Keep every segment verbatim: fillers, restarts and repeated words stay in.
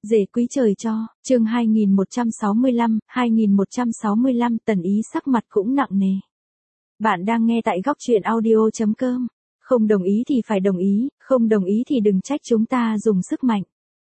Rể quý trời cho, chương hai nghìn một trăm sáu mươi lăm, hai nghìn một trăm sáu mươi lăm Tần Ý sắc mặt cũng nặng nề. Bạn đang nghe tại góc truyện audio chấm com. Không đồng ý thì phải đồng ý, không đồng ý thì đừng trách chúng ta dùng sức mạnh.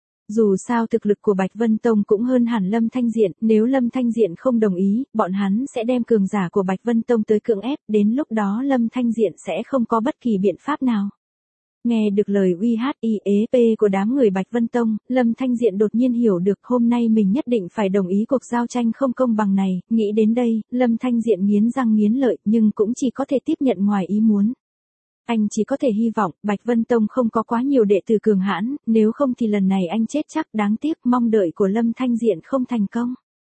Dù sao thực lực của Bạch Vân Tông cũng hơn hẳn Lâm Thanh Diện, nếu Lâm Thanh Diện không đồng ý, bọn hắn sẽ đem cường giả của Bạch Vân Tông tới cưỡng ép, đến lúc đó Lâm Thanh Diện sẽ không có bất kỳ biện pháp nào. Nghe được lời uy hiếp của đám người Bạch Vân Tông, Lâm Thanh Diện đột nhiên hiểu được hôm nay mình nhất định phải đồng ý cuộc giao tranh không công bằng này, nghĩ đến đây, Lâm Thanh Diện nghiến răng nghiến lợi nhưng cũng chỉ có thể tiếp nhận ngoài ý muốn. Anh chỉ có thể hy vọng Bạch Vân Tông không có quá nhiều đệ tử cường hãn, nếu không thì lần này anh chết chắc, đáng tiếc mong đợi của Lâm Thanh Diện không thành công.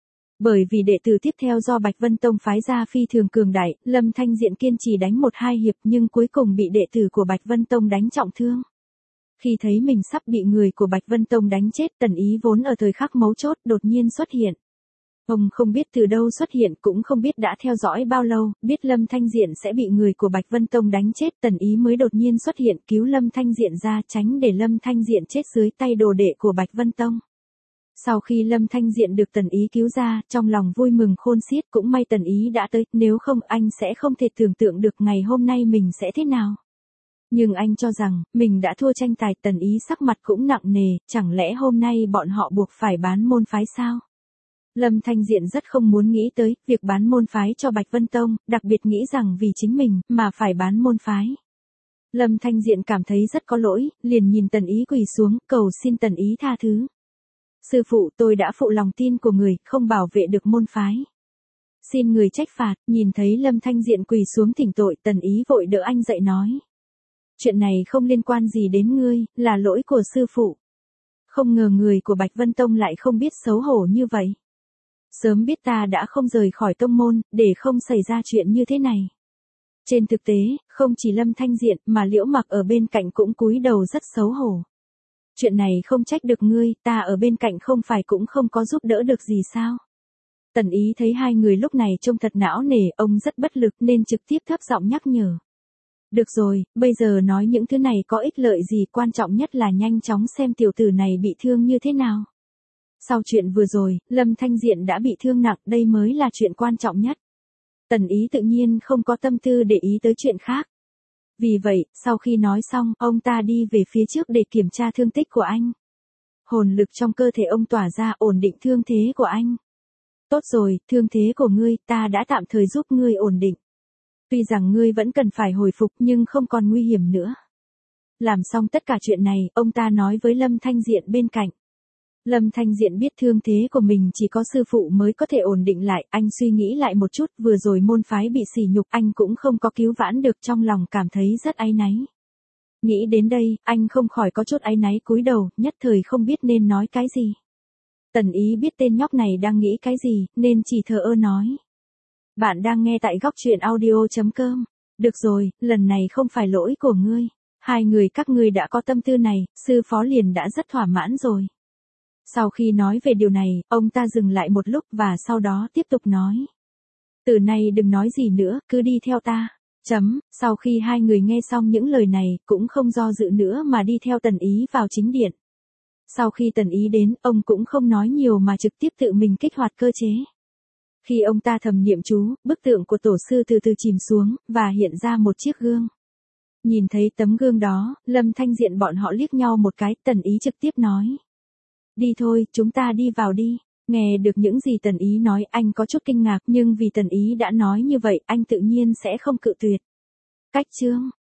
Bởi vì đệ tử tiếp theo do Bạch Vân Tông phái ra phi thường cường đại, Lâm Thanh Diện kiên trì đánh một hai hiệp nhưng cuối cùng bị đệ tử của Bạch Vân Tông đánh trọng thương. Khi thấy mình sắp bị người của Bạch Vân Tông đánh chết, Tần Ý vốn ở thời khắc mấu chốt đột nhiên xuất hiện. Ông không biết từ đâu xuất hiện, cũng không biết đã theo dõi bao lâu, biết Lâm Thanh Diện sẽ bị người của Bạch Vân Tông đánh chết, Tần Ý mới đột nhiên xuất hiện cứu Lâm Thanh Diện ra, tránh để Lâm Thanh Diện chết dưới tay đồ đệ của Bạch Vân Tông. Sau khi Lâm Thanh Diện được Tần Ý cứu ra, trong lòng vui mừng khôn xiết, cũng may Tần Ý đã tới, nếu không anh sẽ không thể tưởng tượng được ngày hôm nay mình sẽ thế nào. Nhưng anh cho rằng, mình đã thua tranh tài. Tần Ý sắc mặt cũng nặng nề, chẳng lẽ hôm nay bọn họ buộc phải bán môn phái sao? Lâm Thanh Diện rất không muốn nghĩ tới việc bán môn phái cho Bạch Vân Tông, đặc biệt nghĩ rằng vì chính mình mà phải bán môn phái. Lâm Thanh Diện cảm thấy rất có lỗi, liền nhìn Tần Ý quỳ xuống, cầu xin Tần Ý tha thứ. Sư phụ, tôi đã phụ lòng tin của người, không bảo vệ được môn phái. Xin người trách phạt. Nhìn thấy Lâm Thanh Diện quỳ xuống thỉnh tội, Tần Ý vội đỡ anh dậy nói. Chuyện này không liên quan gì đến ngươi, là lỗi của sư phụ. Không ngờ người của Bạch Vân Tông lại không biết xấu hổ như vậy. Sớm biết ta đã không rời khỏi tông môn, để không xảy ra chuyện như thế này. Trên thực tế, không chỉ Lâm Thanh Diện mà Liễu Mặc ở bên cạnh cũng cúi đầu rất xấu hổ. Chuyện này không trách được ngươi, ta ở bên cạnh không phải cũng không có giúp đỡ được gì sao? Tần Ý thấy hai người lúc này trông thật não nề, ông rất bất lực nên trực tiếp thấp giọng nhắc nhở. Được rồi, bây giờ nói những thứ này có ích lợi gì, quan trọng nhất là nhanh chóng xem tiểu tử này bị thương như thế nào. Sau chuyện vừa rồi, Lâm Thanh Diện đã bị thương nặng, đây mới là chuyện quan trọng nhất. Tần Ý tự nhiên không có tâm tư để ý tới chuyện khác. Vì vậy, sau khi nói xong, ông ta đi về phía trước để kiểm tra thương tích của anh. Hồn lực trong cơ thể ông tỏa ra, ổn định thương thế của anh. Tốt rồi, thương thế của ngươi, ta đã tạm thời giúp ngươi ổn định. Tuy rằng ngươi vẫn cần phải hồi phục nhưng không còn nguy hiểm nữa. Làm xong tất cả chuyện này, ông ta nói với Lâm Thanh Diện bên cạnh. Lâm Thanh Diện biết thương thế của mình chỉ có sư phụ mới có thể ổn định lại, anh suy nghĩ lại một chút, vừa rồi môn phái bị sỉ nhục, anh cũng không có cứu vãn được, trong lòng cảm thấy rất áy náy. Nghĩ đến đây, anh không khỏi có chút áy náy, cúi đầu, nhất thời không biết nên nói cái gì. Tần Ý biết tên nhóc này đang nghĩ cái gì, nên chỉ thờ ơ nói. Bạn đang nghe tại góc truyện audio chấm com. Được rồi, lần này không phải lỗi của ngươi. Hai người các ngươi đã có tâm tư này, sư phó liền đã rất thỏa mãn rồi. Sau khi nói về điều này, ông ta dừng lại một lúc và sau đó tiếp tục nói. Từ nay đừng nói gì nữa, cứ đi theo ta. Chấm, sau khi hai người nghe xong những lời này, cũng không do dự nữa mà đi theo Tần Ý vào chính điện. Sau khi Tần Ý đến, ông cũng không nói nhiều mà trực tiếp tự mình kích hoạt cơ chế. Khi ông ta thầm niệm chú, bức tượng của tổ sư từ từ chìm xuống, và hiện ra một chiếc gương. Nhìn thấy tấm gương đó, Lâm Thanh Diện bọn họ liếc nhau một cái, Tần Ý trực tiếp nói. Đi thôi, chúng ta đi vào đi. Nghe được những gì Tần Ý nói, anh có chút kinh ngạc, nhưng vì Tần Ý đã nói như vậy, anh tự nhiên sẽ không cự tuyệt. Cách chương